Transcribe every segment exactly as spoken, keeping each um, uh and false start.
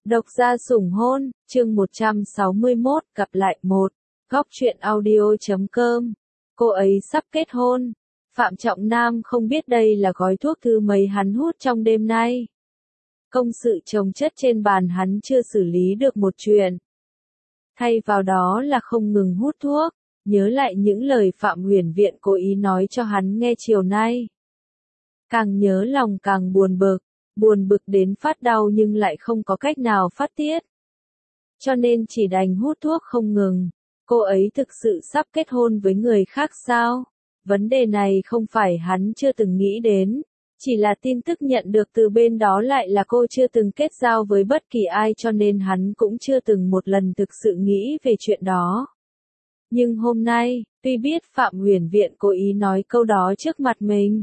Độc gia sủng hôn, chương một trăm sáu mươi mốt, gặp lại một. Góc truyện audio chấm com. Cô ấy sắp kết hôn. Phạm Trọng Nam không biết đây là gói thuốc thứ mấy hắn hút trong đêm nay. Công sự chồng chất trên bàn hắn chưa xử lý được một chuyện. Thay vào đó là không ngừng hút thuốc, nhớ lại những lời Phạm Huyền Viện cố ý nói cho hắn nghe chiều nay. Càng nhớ lòng càng buồn bực. Buồn bực đến phát đau nhưng lại không có cách nào phát tiết. Cho nên chỉ đành hút thuốc không ngừng. Cô ấy thực sự sắp kết hôn với người khác sao? Vấn đề này không phải hắn chưa từng nghĩ đến. Chỉ là tin tức nhận được từ bên đó lại là cô chưa từng kết giao với bất kỳ ai cho nên hắn cũng chưa từng một lần thực sự nghĩ về chuyện đó. Nhưng hôm nay, tuy biết Phạm Huyền Viện cố ý nói câu đó trước mặt mình.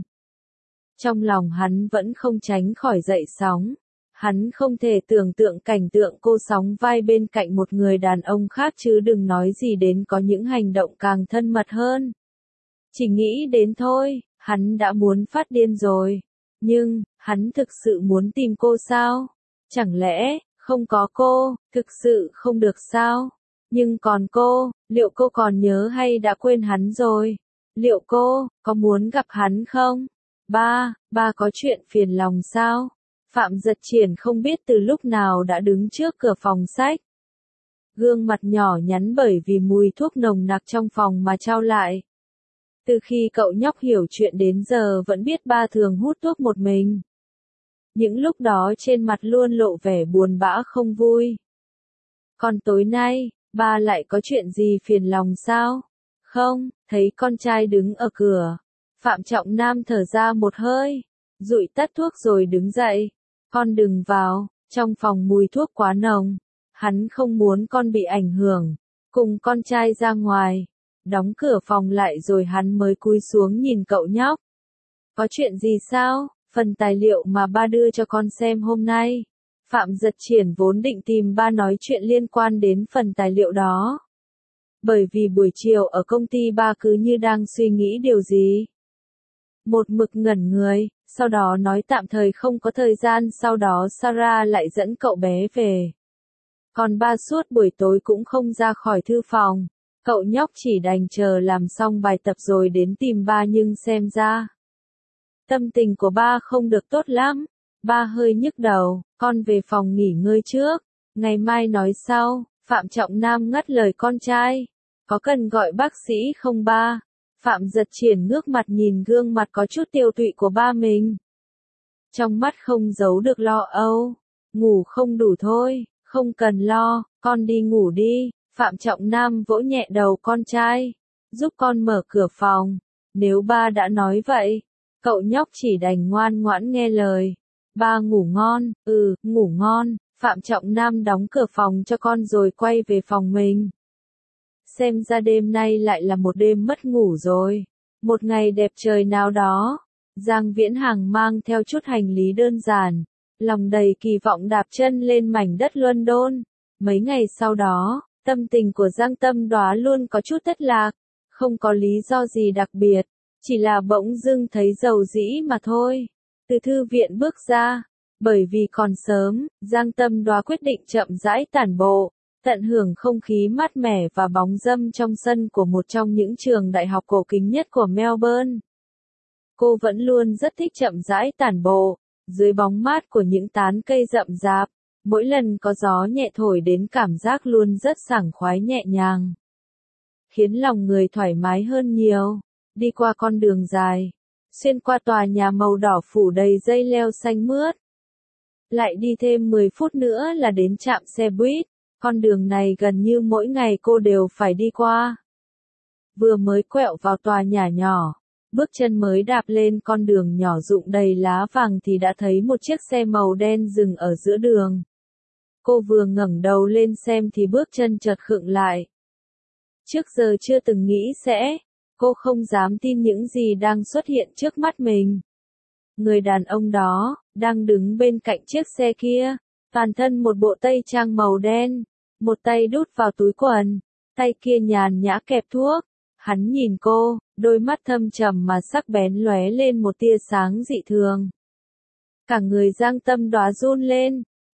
Trong lòng hắn vẫn không tránh khỏi dậy sóng. Hắn không thể tưởng tượng cảnh tượng cô sóng vai bên cạnh một người đàn ông khác chứ đừng nói gì đến có những hành động càng thân mật hơn. Chỉ nghĩ đến thôi, hắn đã muốn phát điên rồi. Nhưng, hắn thực sự muốn tìm cô sao? Chẳng lẽ, không có cô, thực sự không được sao? Nhưng còn cô, liệu cô còn nhớ hay đã quên hắn rồi? Liệu cô, có muốn gặp hắn không? Ba, ba có chuyện phiền lòng sao? Phạm Giật Triển không biết từ lúc nào đã đứng trước cửa phòng sách. Gương mặt nhỏ nhắn bởi vì mùi thuốc nồng nặc trong phòng mà trao lại. Từ khi cậu nhóc hiểu chuyện đến giờ vẫn biết ba thường hút thuốc một mình. Những lúc đó trên mặt luôn lộ vẻ buồn bã không vui. Còn tối nay, ba lại có chuyện gì phiền lòng sao? Không, thấy con trai đứng ở cửa. Phạm Trọng Nam thở ra một hơi, dụi tắt thuốc rồi đứng dậy. Con đừng vào, trong phòng mùi thuốc quá nồng. Hắn không muốn con bị ảnh hưởng. Cùng con trai ra ngoài, đóng cửa phòng lại rồi hắn mới cúi xuống nhìn cậu nhóc. Có chuyện gì sao? Phần tài liệu mà ba đưa cho con xem hôm nay. Phạm Giật Triển vốn định tìm ba nói chuyện liên quan đến phần tài liệu đó. Bởi vì buổi chiều ở công ty ba cứ như đang suy nghĩ điều gì. Một mực ngẩn người, sau đó nói tạm thời không có thời gian, sau đó Sarah lại dẫn cậu bé về. Còn ba suốt buổi tối cũng không ra khỏi thư phòng, cậu nhóc chỉ đành chờ làm xong bài tập rồi đến tìm ba nhưng xem ra. Tâm tình của ba không được tốt lắm, ba hơi nhức đầu, con về phòng nghỉ ngơi trước, ngày mai nói sau. Phạm Trọng Nam ngắt lời con trai, có cần gọi bác sĩ không ba? Phạm Giật Triển ngước mặt nhìn gương mặt có chút tiêu tụy của ba mình. Trong mắt không giấu được lo âu. Ngủ không đủ thôi, không cần lo, con đi ngủ đi. Phạm Trọng Nam vỗ nhẹ đầu con trai, giúp con mở cửa phòng. Nếu ba đã nói vậy, cậu nhóc chỉ đành ngoan ngoãn nghe lời. Ba ngủ ngon, ừ, ngủ ngon. Phạm Trọng Nam đóng cửa phòng cho con rồi quay về phòng mình. Xem ra đêm nay lại là một đêm mất ngủ rồi. Một ngày đẹp trời nào đó, Giang Viễn Hàng mang theo chút hành lý đơn giản, lòng đầy kỳ vọng đạp chân lên mảnh đất London. Mấy ngày sau đó, tâm tình của Giang Tâm Đoá luôn có chút thất lạc, không có lý do gì đặc biệt, chỉ là bỗng dưng thấy dầu dĩ mà thôi. Từ thư viện bước ra, bởi vì còn sớm, Giang Tâm Đoá quyết định chậm rãi tản bộ. Tận hưởng không khí mát mẻ và bóng râm trong sân của một trong những trường đại học cổ kính nhất của Melbourne. Cô vẫn luôn rất thích chậm rãi tản bộ, dưới bóng mát của những tán cây rậm rạp, mỗi lần có gió nhẹ thổi đến cảm giác luôn rất sảng khoái nhẹ nhàng. Khiến lòng người thoải mái hơn nhiều, đi qua con đường dài, xuyên qua tòa nhà màu đỏ phủ đầy dây leo xanh mướt. Lại đi thêm mười phút nữa là đến trạm xe buýt. Con đường này gần như mỗi ngày cô đều phải đi qua. Vừa mới quẹo vào tòa nhà nhỏ, bước chân mới đạp lên con đường nhỏ rụng đầy lá vàng thì đã thấy một chiếc xe màu đen dừng ở giữa đường. Cô vừa ngẩng đầu lên xem thì bước chân chợt khựng lại. Trước giờ chưa từng nghĩ sẽ, cô không dám tin những gì đang xuất hiện trước mắt mình. Người đàn ông đó, đang đứng bên cạnh chiếc xe kia, toàn thân một bộ tây trang màu đen. Một tay đút vào túi quần, tay kia nhàn nhã kẹp thuốc. Hắn nhìn cô, đôi mắt thâm trầm mà sắc bén lóe lên một tia sáng dị thường. Cả người Giang Tâm Đoá run lên,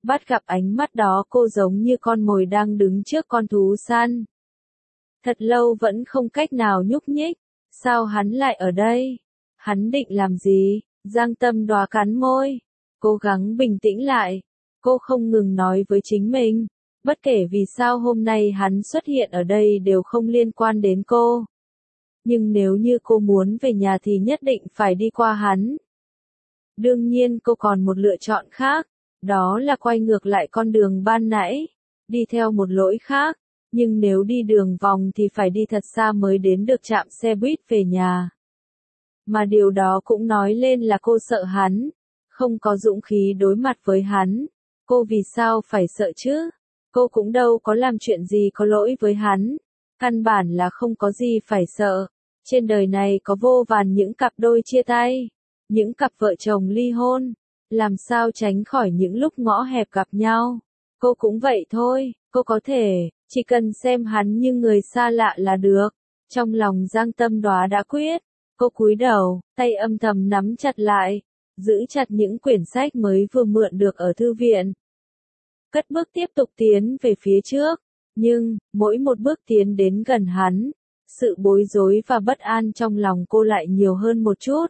Bắt gặp ánh mắt đó cô giống như con mồi đang đứng trước con thú săn. Thật lâu vẫn không cách nào nhúc nhích. Sao hắn lại ở đây? Hắn định làm gì? Giang Tâm Đoá cắn môi. Cố gắng bình tĩnh lại. Cô không ngừng nói với chính mình. Bất kể vì sao hôm nay hắn xuất hiện ở đây đều không liên quan đến cô. Nhưng nếu như cô muốn về nhà thì nhất định phải đi qua hắn. Đương nhiên cô còn một lựa chọn khác. Đó là quay ngược lại con đường ban nãy. Đi theo một lối khác. Nhưng nếu đi đường vòng thì phải đi thật xa mới đến được trạm xe buýt về nhà. Mà điều đó cũng nói lên là cô sợ hắn. Không có dũng khí đối mặt với hắn. Cô vì sao phải sợ chứ? Cô cũng đâu có làm chuyện gì có lỗi với hắn. Căn bản là không có gì phải sợ. Trên đời này có vô vàn những cặp đôi chia tay. Những cặp vợ chồng ly hôn. Làm sao tránh khỏi những lúc ngõ hẹp gặp nhau. Cô cũng vậy thôi. Cô có thể, chỉ cần xem hắn như người xa lạ là được. Trong lòng Giang Tâm Đoá đã quyết. Cô cúi đầu, tay âm thầm nắm chặt lại. Giữ chặt những quyển sách mới vừa mượn được ở thư viện. Cất bước tiếp tục tiến về phía trước. Nhưng, mỗi một bước tiến đến gần hắn, sự bối rối và bất an trong lòng cô lại nhiều hơn một chút.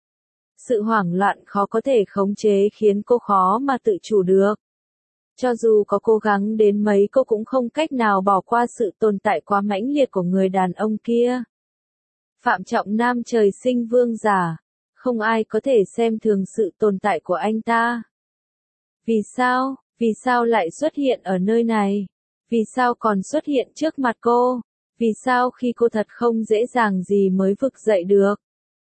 Sự hoảng loạn khó có thể khống chế khiến cô khó mà tự chủ được. Cho dù có cố gắng đến mấy cô cũng không cách nào bỏ qua sự tồn tại quá mãnh liệt của người đàn ông kia. Phạm Trọng Nam trời sinh vương giả, không ai có thể xem thường sự tồn tại của anh ta. Vì sao, vì sao lại xuất hiện ở nơi này? Vì sao còn xuất hiện trước mặt cô? Vì sao khi cô thật không dễ dàng gì mới vực dậy được?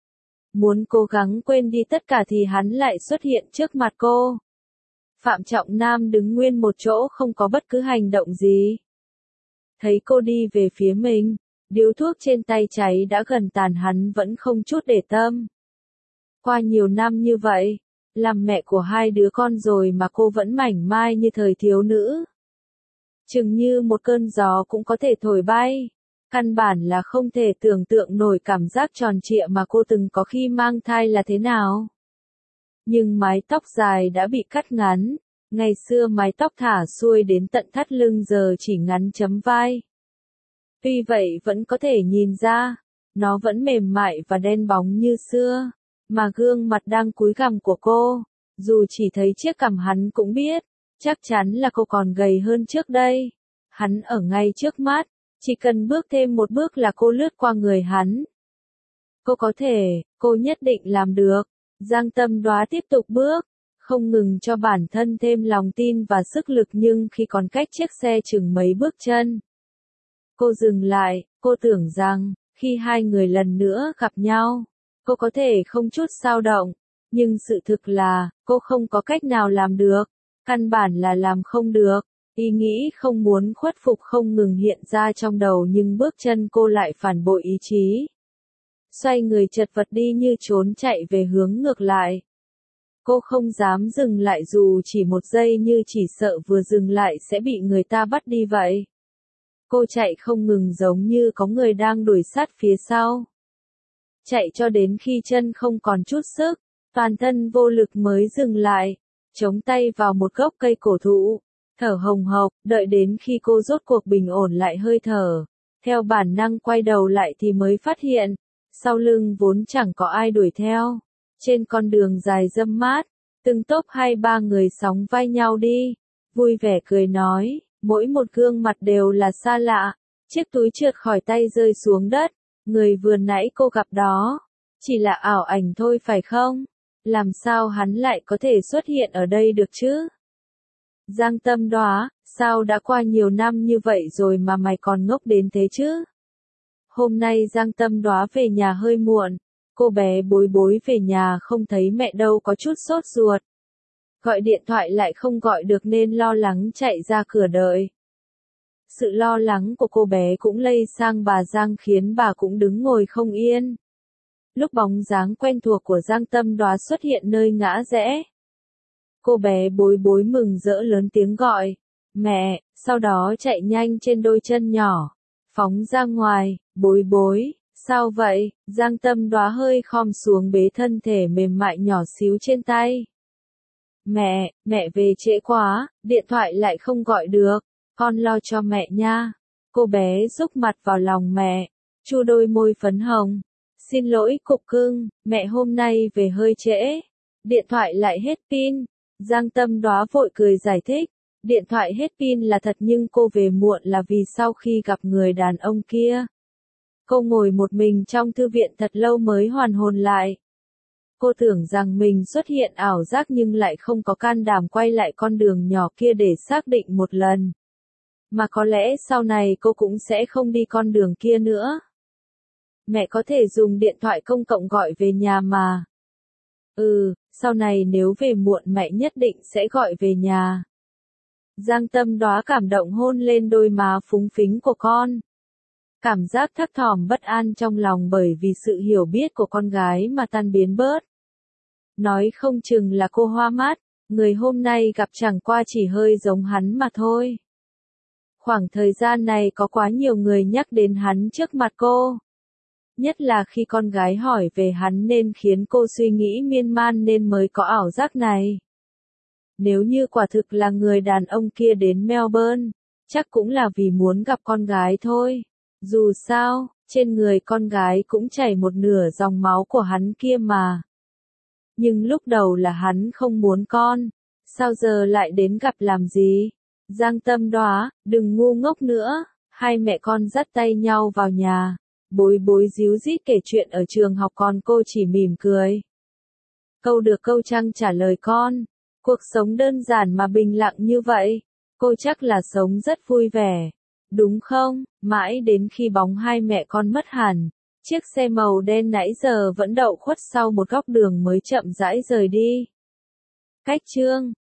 Muốn cố gắng quên đi tất cả thì hắn lại xuất hiện trước mặt cô. Phạm Trọng Nam đứng nguyên một chỗ không có bất cứ hành động gì. Thấy cô đi về phía mình, điếu thuốc trên tay cháy đã gần tàn hắn vẫn không chút để tâm. Qua nhiều năm như vậy, làm mẹ của hai đứa con rồi mà cô vẫn mảnh mai như thời thiếu nữ. Chừng như một cơn gió cũng có thể thổi bay. Căn bản là không thể tưởng tượng nổi cảm giác tròn trịa mà cô từng có khi mang thai là thế nào. Nhưng mái tóc dài đã bị cắt ngắn. Ngày xưa mái tóc thả xuôi đến tận thắt lưng giờ chỉ ngắn chấm vai. Tuy vậy vẫn có thể nhìn ra, nó vẫn mềm mại và đen bóng như xưa. Mà gương mặt đang cúi gằm của cô, dù chỉ thấy chiếc cằm hắn cũng biết, chắc chắn là cô còn gầy hơn trước đây. Hắn ở ngay trước mắt, chỉ cần bước thêm một bước là cô lướt qua người hắn. Cô có thể, cô nhất định làm được. Giang Tâm Đoá tiếp tục bước, không ngừng cho bản thân thêm lòng tin và sức lực nhưng khi còn cách chiếc xe chừng mấy bước chân. Cô dừng lại, cô tưởng rằng, khi hai người lần nữa gặp nhau, cô có thể không chút dao động, nhưng sự thực là, cô không có cách nào làm được, căn bản là làm không được, ý nghĩ không muốn khuất phục không ngừng hiện ra trong đầu nhưng bước chân cô lại phản bội ý chí. Xoay người chật vật đi như trốn chạy về hướng ngược lại. Cô không dám dừng lại dù chỉ một giây như chỉ sợ vừa dừng lại sẽ bị người ta bắt đi vậy. Cô chạy không ngừng giống như có người đang đuổi sát phía sau. Chạy cho đến khi chân không còn chút sức, toàn thân vô lực mới dừng lại, chống tay vào một gốc cây cổ thụ, thở hồng hộc, đợi đến khi cô rốt cuộc bình ổn lại hơi thở. Theo bản năng quay đầu lại thì mới phát hiện, sau lưng vốn chẳng có ai đuổi theo. Trên con đường dài râm mát, từng tốp hai ba người sóng vai nhau đi, vui vẻ cười nói, mỗi một gương mặt đều là xa lạ. Chiếc túi trượt khỏi tay rơi xuống đất, người vừa nãy cô gặp đó, chỉ là ảo ảnh thôi phải không? Làm sao hắn lại có thể xuất hiện ở đây được chứ? Giang Tâm Đoá, sao đã qua nhiều năm như vậy rồi mà mày còn ngốc đến thế chứ? Hôm nay Giang Tâm Đoá về nhà hơi muộn, cô bé Bối Bối về nhà không thấy mẹ đâu có chút sốt ruột. Gọi điện thoại lại không gọi được nên lo lắng chạy ra cửa đợi. Sự lo lắng của cô bé cũng lây sang bà Giang khiến bà cũng đứng ngồi không yên. Lúc bóng dáng quen thuộc của Giang Tâm Đoá xuất hiện nơi ngã rẽ, cô bé Bối Bối mừng rỡ lớn tiếng gọi, mẹ, sau đó chạy nhanh trên đôi chân nhỏ, phóng ra ngoài. Bối Bối, sao vậy? Giang Tâm Đoá hơi khom xuống bế thân thể mềm mại nhỏ xíu trên tay. Mẹ, mẹ về trễ quá, điện thoại lại không gọi được, con lo cho mẹ nha. Cô bé rúc mặt vào lòng mẹ, chu đôi môi phấn hồng. Xin lỗi cục cưng, mẹ hôm nay về hơi trễ. Điện thoại lại hết pin. Giang Tâm Đóa vội cười giải thích. Điện thoại hết pin là thật nhưng cô về muộn là vì sau khi gặp người đàn ông kia. Cô ngồi một mình trong thư viện thật lâu mới hoàn hồn lại. Cô tưởng rằng mình xuất hiện ảo giác nhưng lại không có can đảm quay lại con đường nhỏ kia để xác định một lần. Mà có lẽ sau này cô cũng sẽ không đi con đường kia nữa. Mẹ có thể dùng điện thoại công cộng gọi về nhà mà. Ừ, sau này nếu về muộn mẹ nhất định sẽ gọi về nhà. Giang Tâm Đóa cảm động hôn lên đôi má phúng phính của con. Cảm giác thấp thỏm bất an trong lòng bởi vì sự hiểu biết của con gái mà tan biến bớt. Nói không chừng là cô hoa mắt, người hôm nay gặp chẳng qua chỉ hơi giống hắn mà thôi. Khoảng thời gian này có quá nhiều người nhắc đến hắn trước mặt cô. Nhất là khi con gái hỏi về hắn nên khiến cô suy nghĩ miên man nên mới có ảo giác này. Nếu như quả thực là người đàn ông kia đến Melbourne, chắc cũng là vì muốn gặp con gái thôi. Dù sao, trên người con gái cũng chảy một nửa dòng máu của hắn kia mà. Nhưng lúc đầu là hắn không muốn con, sao giờ lại đến gặp làm gì? Giang Tâm Đóa, đừng ngu ngốc nữa. Hai mẹ con dắt tay nhau vào nhà. Bối bối díu dít kể chuyện ở trường học còn cô chỉ mỉm cười. Câu được câu trăng trả lời con. Cuộc sống đơn giản mà bình lặng như vậy. Cô chắc là sống rất vui vẻ. Đúng không? Mãi đến khi bóng hai mẹ con mất hẳn. Chiếc xe màu đen nãy giờ vẫn đậu khuất sau một góc đường mới chậm rãi rời đi. Cách chương